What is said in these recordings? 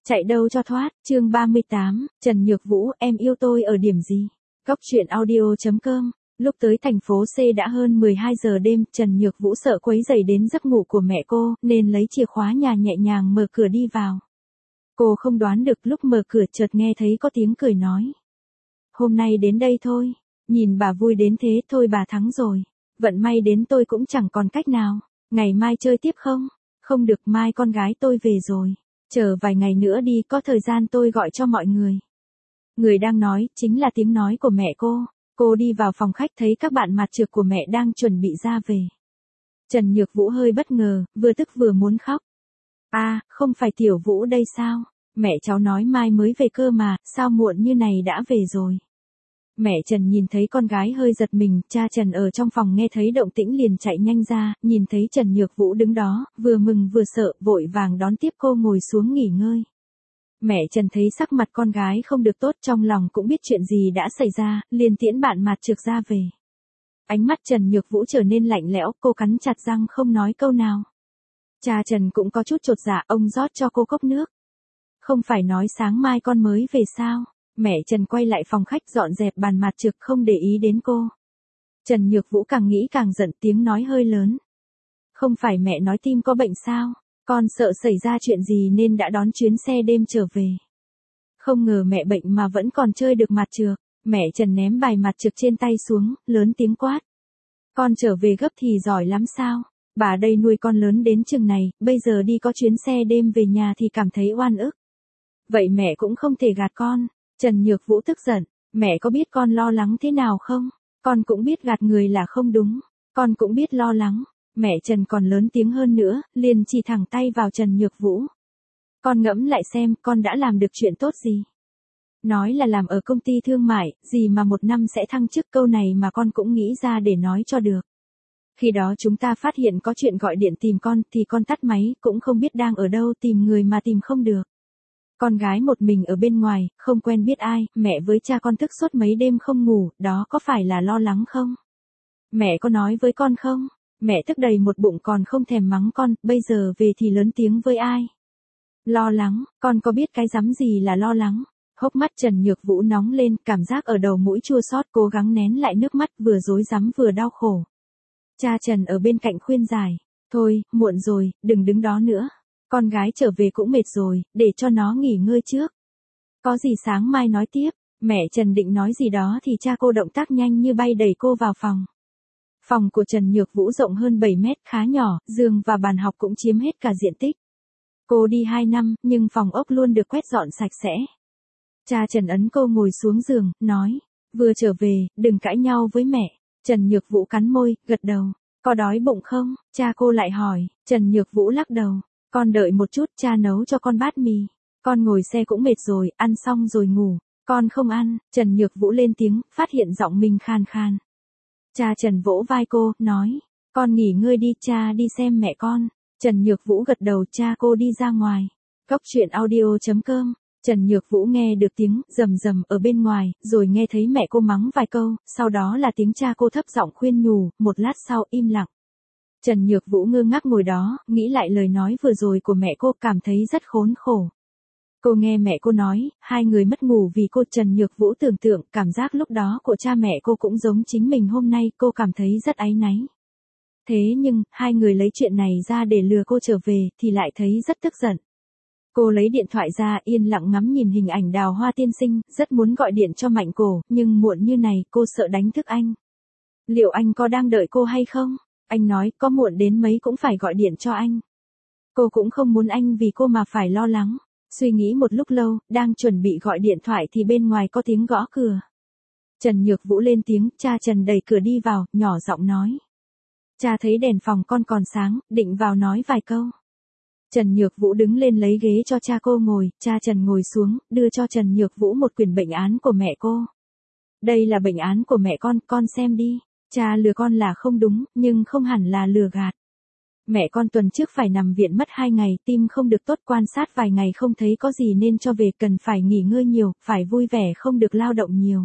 Chạy đâu cho thoát, chương 38, Trần Nhược Vũ, em yêu tôi ở điểm gì? Góc truyện audio.com. Lúc tới thành phố C đã hơn 12 giờ đêm, Trần Nhược Vũ sợ quấy rầy đến giấc ngủ của mẹ cô, nên lấy chìa khóa nhà nhẹ nhàng mở cửa đi vào. Cô không đoán được lúc mở cửa chợt nghe thấy có tiếng cười nói. Hôm nay đến đây thôi, nhìn bà vui đến thế thôi bà thắng rồi. Vận may đến tôi cũng chẳng còn cách nào, ngày mai chơi tiếp không? Không được, mai con gái tôi về rồi. Chờ vài ngày nữa đi, có thời gian tôi gọi cho mọi người. Người đang nói, chính là tiếng nói của mẹ cô. Cô đi vào phòng khách thấy các bạn mặt trược của mẹ đang chuẩn bị ra về. Trần Nhược Vũ hơi bất ngờ, vừa tức vừa muốn khóc. À, không phải Tiểu Vũ đây sao? Mẹ cháu nói mai mới về cơ mà, sao muộn như này đã về rồi? Mẹ Trần nhìn thấy con gái hơi giật mình, cha Trần ở trong phòng nghe thấy động tĩnh liền chạy nhanh ra, nhìn thấy Trần Nhược Vũ đứng đó, vừa mừng vừa sợ, vội vàng đón tiếp cô ngồi xuống nghỉ ngơi. Mẹ Trần thấy sắc mặt con gái không được tốt, trong lòng cũng biết chuyện gì đã xảy ra, liền tiễn bạn mặt trược ra về. Ánh mắt Trần Nhược Vũ trở nên lạnh lẽo, cô cắn chặt răng không nói câu nào. Cha Trần cũng có chút chột dạ, ông rót cho cô cốc nước. Không phải nói sáng mai con mới về sao? Mẹ Trần quay lại phòng khách dọn dẹp bàn mặt trược không để ý đến cô. Trần Nhược Vũ càng nghĩ càng giận, tiếng nói hơi lớn. Không phải mẹ nói tim có bệnh sao? Con sợ xảy ra chuyện gì nên đã đón chuyến xe đêm trở về. Không ngờ mẹ bệnh mà vẫn còn chơi được mặt trược. Mẹ Trần ném bài mặt trược trên tay xuống, lớn tiếng quát. Con trở về gấp thì giỏi lắm sao? Bà đây nuôi con lớn đến chừng này, bây giờ đi có chuyến xe đêm về nhà thì cảm thấy oan ức. Vậy mẹ cũng không thể gạt con. Trần Nhược Vũ tức giận, mẹ có biết con lo lắng thế nào không? Con cũng biết gạt người là không đúng, con cũng biết lo lắng. Mẹ Trần còn lớn tiếng hơn nữa, liền chỉ thẳng tay vào Trần Nhược Vũ. Con ngẫm lại xem, con đã làm được chuyện tốt gì? Nói là làm ở công ty thương mại, gì mà một năm sẽ thăng chức, câu này mà con cũng nghĩ ra để nói cho được. Khi đó chúng ta phát hiện có chuyện gọi điện tìm con, thì con tắt máy, cũng không biết đang ở đâu, tìm người mà tìm không được. Con gái một mình ở bên ngoài, không quen biết ai, mẹ với cha con thức suốt mấy đêm không ngủ, đó có phải là lo lắng không? Mẹ có nói với con không? Mẹ thức đầy một bụng còn không thèm mắng con, bây giờ về thì lớn tiếng với ai? Lo lắng, con có biết cái rắm gì là lo lắng? Hốc mắt Trần Nhược Vũ nóng lên, cảm giác ở đầu mũi chua xót, cố gắng nén lại nước mắt, vừa rối rắm vừa đau khổ. Cha Trần ở bên cạnh khuyên giải, thôi, muộn rồi, đừng đứng đó nữa. Con gái trở về cũng mệt rồi, để cho nó nghỉ ngơi trước. Có gì sáng mai nói tiếp. Mẹ Trần định nói gì đó thì cha cô động tác nhanh như bay đẩy cô vào phòng. Phòng của Trần Nhược Vũ rộng hơn 7 mét, khá nhỏ, giường và bàn học cũng chiếm hết cả diện tích. Cô đi 2 năm, nhưng phòng ốc luôn được quét dọn sạch sẽ. Cha Trần ấn cô ngồi xuống giường, nói, vừa trở về, đừng cãi nhau với mẹ. Trần Nhược Vũ cắn môi, gật đầu. Có đói bụng không? Cha cô lại hỏi. Trần Nhược Vũ lắc đầu. Con đợi một chút, cha nấu cho con bát mì. Con ngồi xe cũng mệt rồi, ăn xong rồi ngủ. Con không ăn. Trần Nhược Vũ lên tiếng, phát hiện giọng mình khan khan. Cha Trần vỗ vai cô, nói. Con nghỉ ngơi đi, cha đi xem mẹ con. Trần Nhược Vũ gật đầu, cha cô đi ra ngoài. Góc truyện audio.com. Trần Nhược Vũ nghe được tiếng rầm rầm ở bên ngoài, rồi nghe thấy mẹ cô mắng vài câu, sau đó là tiếng cha cô thấp giọng khuyên nhủ, một lát sau im lặng. Trần Nhược Vũ ngơ ngác ngồi đó, nghĩ lại lời nói vừa rồi của mẹ cô, cảm thấy rất khốn khổ. Cô nghe mẹ cô nói, hai người mất ngủ vì cô. Trần Nhược Vũ tưởng tượng, cảm giác lúc đó của cha mẹ cô cũng giống chính mình hôm nay, cô cảm thấy rất áy náy. Thế nhưng, hai người lấy chuyện này ra để lừa cô trở về, thì lại thấy rất tức giận. Cô lấy điện thoại ra, yên lặng ngắm nhìn hình ảnh Đào Hoa tiên sinh, rất muốn gọi điện cho Mạnh Cổ, nhưng muộn như này, cô sợ đánh thức anh. Liệu anh có đang đợi cô hay không? Anh nói, có muộn đến mấy cũng phải gọi điện cho anh. Cô cũng không muốn anh vì cô mà phải lo lắng. Suy nghĩ một lúc lâu, đang chuẩn bị gọi điện thoại thì bên ngoài có tiếng gõ cửa. Trần Nhược Vũ lên tiếng, cha Trần đẩy cửa đi vào, nhỏ giọng nói. Cha thấy đèn phòng con còn sáng, định vào nói vài câu. Trần Nhược Vũ đứng lên lấy ghế cho cha cô ngồi, cha Trần ngồi xuống, đưa cho Trần Nhược Vũ một quyển bệnh án của mẹ cô. Đây là bệnh án của mẹ con xem đi. Cha lừa con là không đúng, nhưng không hẳn là lừa gạt. Mẹ con tuần trước phải nằm viện mất 2 ngày, tim không được tốt, quan sát vài ngày không thấy có gì nên cho về, cần phải nghỉ ngơi nhiều, phải vui vẻ, không được lao động nhiều.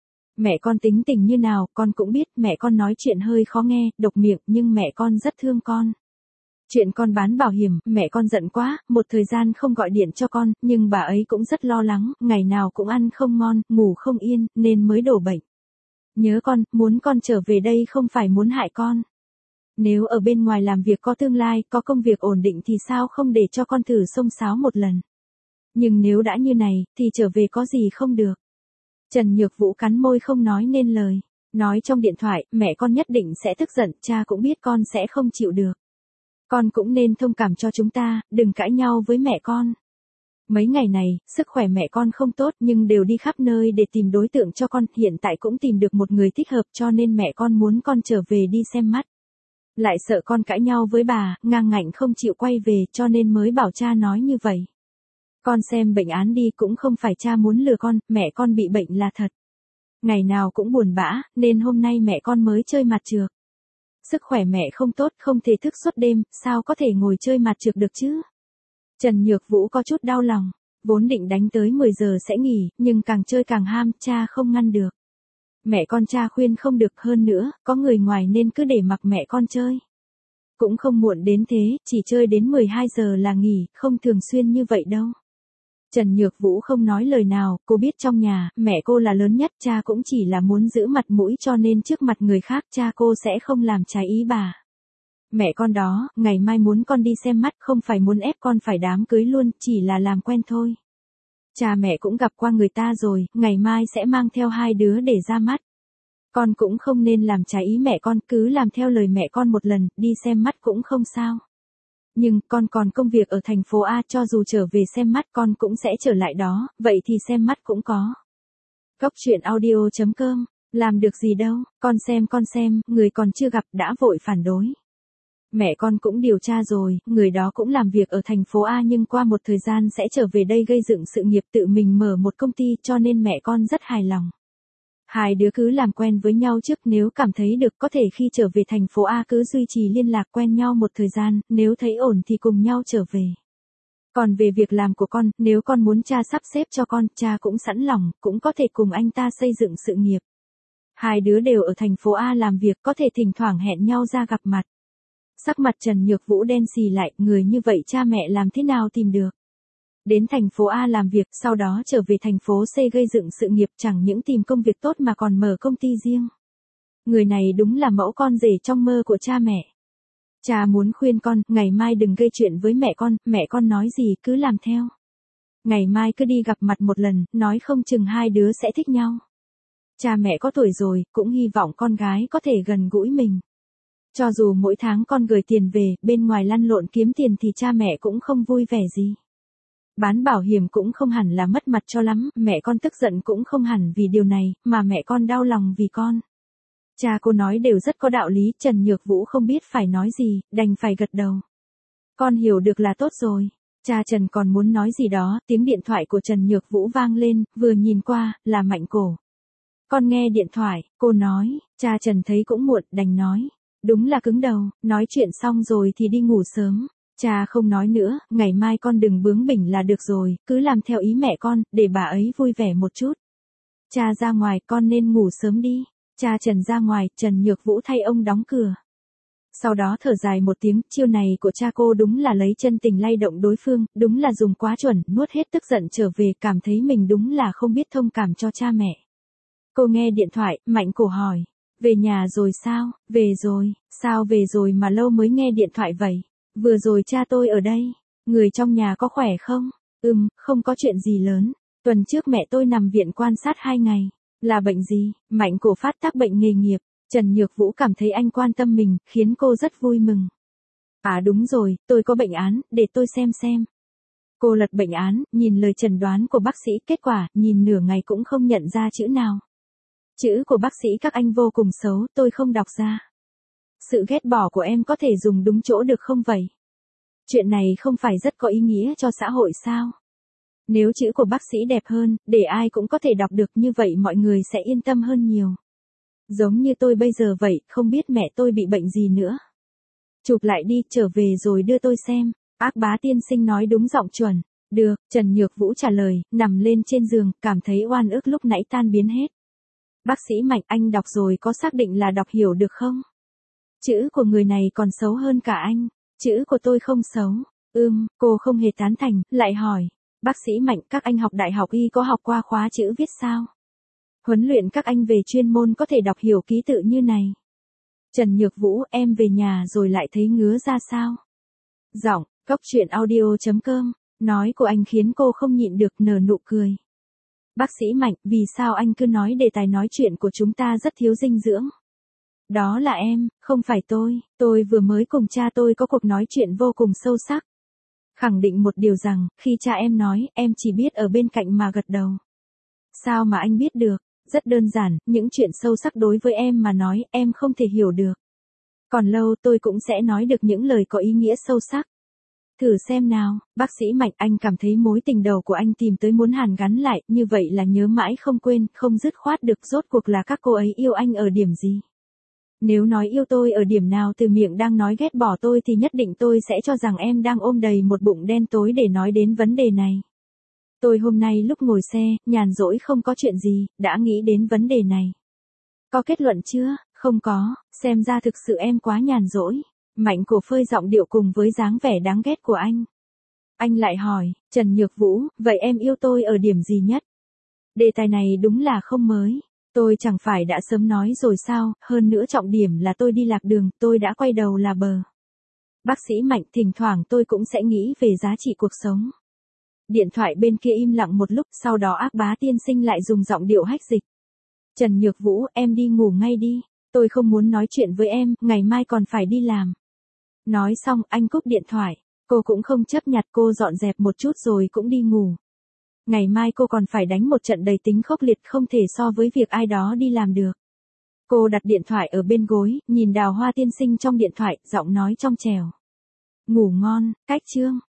Mẹ con tính tình như nào, con cũng biết, mẹ con nói chuyện hơi khó nghe, độc miệng, nhưng mẹ con rất thương con. Chuyện con bán bảo hiểm, mẹ con giận quá, một thời gian không gọi điện cho con, nhưng bà ấy cũng rất lo lắng, ngày nào cũng ăn không ngon, ngủ không yên, nên mới đổ bệnh. Nhớ con, muốn con trở về đây không phải muốn hại con. Nếu ở bên ngoài làm việc có tương lai, có công việc ổn định thì sao không để cho con thử xông xáo một lần. Nhưng nếu đã như này, thì trở về có gì không được. Trần Nhược Vũ cắn môi không nói nên lời. Nói trong điện thoại, mẹ con nhất định sẽ tức giận, cha cũng biết con sẽ không chịu được. Con cũng nên thông cảm cho chúng ta, đừng cãi nhau với mẹ con. Mấy ngày này, sức khỏe mẹ con không tốt nhưng đều đi khắp nơi để tìm đối tượng cho con, hiện tại cũng tìm được một người thích hợp cho nên mẹ con muốn con trở về đi xem mắt. Lại sợ con cãi nhau với bà, ngang ngạnh không chịu quay về cho nên mới bảo cha nói như vậy. Con xem bệnh án đi cũng không phải cha muốn lừa con, mẹ con bị bệnh là thật. Ngày nào cũng buồn bã, nên hôm nay mẹ con mới chơi mặt trược. Sức khỏe mẹ không tốt, không thể thức suốt đêm, sao có thể ngồi chơi mặt trược được chứ? Trần Nhược Vũ có chút đau lòng, vốn định đánh tới 10 giờ sẽ nghỉ, nhưng càng chơi càng ham, cha không ngăn được. Mẹ con cha khuyên không được, hơn nữa, có người ngoài nên cứ để mặc mẹ con chơi. Cũng không muộn đến thế, chỉ chơi đến 12 giờ là nghỉ, không thường xuyên như vậy đâu. Trần Nhược Vũ không nói lời nào, cô biết trong nhà, mẹ cô là lớn nhất, cha cũng chỉ là muốn giữ mặt mũi cho nên trước mặt người khác cha cô sẽ không làm trái ý bà. Mẹ con đó, ngày mai muốn con đi xem mắt, không phải muốn ép con phải đám cưới luôn, chỉ là làm quen thôi. Cha mẹ cũng gặp qua người ta rồi, ngày mai sẽ mang theo hai đứa để ra mắt. Con cũng không nên làm trái ý mẹ con, cứ làm theo lời mẹ con một lần, đi xem mắt cũng không sao. Nhưng con còn công việc ở thành phố A, cho dù trở về xem mắt con cũng sẽ trở lại đó, vậy thì xem mắt cũng có. Góc truyện audio.com, làm được gì đâu, con xem, người còn chưa gặp đã vội phản đối. Mẹ con cũng điều tra rồi, người đó cũng làm việc ở thành phố A nhưng qua một thời gian sẽ trở về đây gây dựng sự nghiệp tự mình mở một công ty cho nên mẹ con rất hài lòng. Hai đứa cứ làm quen với nhau trước, nếu cảm thấy được có thể khi trở về thành phố A cứ duy trì liên lạc quen nhau một thời gian, nếu thấy ổn thì cùng nhau trở về. Còn về việc làm của con, nếu con muốn cha sắp xếp cho con, cha cũng sẵn lòng, cũng có thể cùng anh ta xây dựng sự nghiệp. Hai đứa đều ở thành phố A làm việc, có thể thỉnh thoảng hẹn nhau ra gặp mặt. Sắc mặt Trần Nhược Vũ đen xì lại, người như vậy cha mẹ làm thế nào tìm được. Đến thành phố A làm việc, sau đó trở về thành phố C gây dựng sự nghiệp, chẳng những tìm công việc tốt mà còn mở công ty riêng. Người này đúng là mẫu con rể trong mơ của cha mẹ. Cha muốn khuyên con, ngày mai đừng gây chuyện với mẹ con nói gì cứ làm theo. Ngày mai cứ đi gặp mặt một lần, nói không chừng hai đứa sẽ thích nhau. Cha mẹ có tuổi rồi, cũng hy vọng con gái có thể gần gũi mình. Cho dù mỗi tháng con gửi tiền về, bên ngoài lăn lộn kiếm tiền thì cha mẹ cũng không vui vẻ gì. Bán bảo hiểm cũng không hẳn là mất mặt cho lắm, mẹ con tức giận cũng không hẳn vì điều này, mà mẹ con đau lòng vì con. Cha cô nói đều rất có đạo lý, Trần Nhược Vũ không biết phải nói gì, đành phải gật đầu. Con hiểu được là tốt rồi. Cha Trần còn muốn nói gì đó, tiếng điện thoại của Trần Nhược Vũ vang lên, vừa nhìn qua, là Mạnh Cổ. Con nghe điện thoại, cô nói, cha Trần thấy cũng muộn, đành nói. Đúng là cứng đầu, nói chuyện xong rồi thì đi ngủ sớm. Cha không nói nữa, ngày mai con đừng bướng bỉnh là được rồi, cứ làm theo ý mẹ con, để bà ấy vui vẻ một chút. Cha ra ngoài, con nên ngủ sớm đi. Cha Trần ra ngoài, Trần Nhược Vũ thay ông đóng cửa. Sau đó thở dài một tiếng, chiêu này của cha cô đúng là lấy chân tình lay động đối phương, đúng là dùng quá chuẩn, nuốt hết tức giận trở về, cảm thấy mình đúng là không biết thông cảm cho cha mẹ. Cô nghe điện thoại, Mạnh Cổ hỏi. Về nhà rồi sao? Về rồi, sao về rồi mà lâu mới nghe điện thoại vậy? Vừa rồi cha tôi ở đây. Người trong nhà có khỏe không? Không có chuyện gì lớn. Tuần trước mẹ tôi nằm viện quan sát 2 ngày. Là bệnh gì? Mạnh Cổ phát tác bệnh nghề nghiệp. Trần Nhược Vũ cảm thấy anh quan tâm mình, khiến cô rất vui mừng. À đúng rồi, tôi có bệnh án, để tôi xem. Cô lật bệnh án, nhìn lời chẩn đoán của bác sĩ, kết quả, nhìn nửa ngày cũng không nhận ra chữ nào. Chữ của bác sĩ các anh vô cùng xấu, tôi không đọc ra. Sự ghét bỏ của em có thể dùng đúng chỗ được không vậy? Chuyện này không phải rất có ý nghĩa cho xã hội sao? Nếu chữ của bác sĩ đẹp hơn, để ai cũng có thể đọc được như vậy mọi người sẽ yên tâm hơn nhiều. Giống như tôi bây giờ vậy, không biết mẹ tôi bị bệnh gì nữa. Chụp lại đi, trở về rồi đưa tôi xem. Ác Bá tiên sinh nói đúng giọng chuẩn. Được, Trần Nhược Vũ trả lời, nằm lên trên giường, cảm thấy oan ức lúc nãy tan biến hết. Bác sĩ Mạnh, anh đọc rồi có xác định là đọc hiểu được không? Chữ của người này còn xấu hơn cả anh. Chữ của tôi không xấu. Cô không hề tán thành, lại hỏi. Bác sĩ Mạnh, các anh học đại học y có học qua khóa chữ viết sao? Huấn luyện các anh về chuyên môn có thể đọc hiểu ký tự như này. Trần Nhược Vũ, em về nhà rồi lại thấy ngứa ra sao? Giọng, Cốc Truyện Audio.com. Nói của anh khiến cô không nhịn được nở nụ cười. Bác sĩ Mạnh, vì sao anh cứ nói đề tài nói chuyện của chúng ta rất thiếu dinh dưỡng? Đó là em, không phải tôi vừa mới cùng cha tôi có cuộc nói chuyện vô cùng sâu sắc. Khẳng định một điều rằng, khi cha em nói, em chỉ biết ở bên cạnh mà gật đầu. Sao mà anh biết được? Rất đơn giản, những chuyện sâu sắc đối với em mà nói, em không thể hiểu được. Còn lâu tôi cũng sẽ nói được những lời có ý nghĩa sâu sắc. Thử xem nào, bác sĩ Mạnh, anh cảm thấy mối tình đầu của anh tìm tới muốn hàn gắn lại, như vậy là nhớ mãi không quên, không dứt khoát được, rốt cuộc là các cô ấy yêu anh ở điểm gì? Nếu nói yêu tôi ở điểm nào từ miệng đang nói ghét bỏ tôi thì nhất định tôi sẽ cho rằng em đang ôm đầy một bụng đen tối để nói đến vấn đề này. Tôi hôm nay lúc ngồi xe, nhàn rỗi không có chuyện gì, đã nghĩ đến vấn đề này. Có kết luận chưa? Không có, xem ra thực sự em quá nhàn rỗi. Mạnh Cổ phơi giọng điệu cùng với dáng vẻ đáng ghét của anh. Anh lại hỏi, Trần Nhược Vũ, vậy em yêu tôi ở điểm gì nhất? Đề tài này đúng là không mới. Tôi chẳng phải đã sớm nói rồi sao, hơn nữa trọng điểm là tôi đi lạc đường, tôi đã quay đầu là bờ. Bác sĩ Mạnh, thỉnh thoảng tôi cũng sẽ nghĩ về giá trị cuộc sống. Điện thoại bên kia im lặng một lúc, sau đó Ác Bá tiên sinh lại dùng giọng điệu hách dịch. Trần Nhược Vũ, em đi ngủ ngay đi, tôi không muốn nói chuyện với em, ngày mai còn phải đi làm. Nói xong, anh cúp điện thoại, cô cũng không chấp nhặt, cô dọn dẹp một chút rồi cũng đi ngủ. Ngày mai cô còn phải đánh một trận đầy tính khốc liệt, không thể so với việc ai đó đi làm được. Cô đặt điện thoại ở bên gối, nhìn Đào Hoa tiên sinh trong điện thoại, giọng nói trong trẻo. Ngủ ngon, cách chương.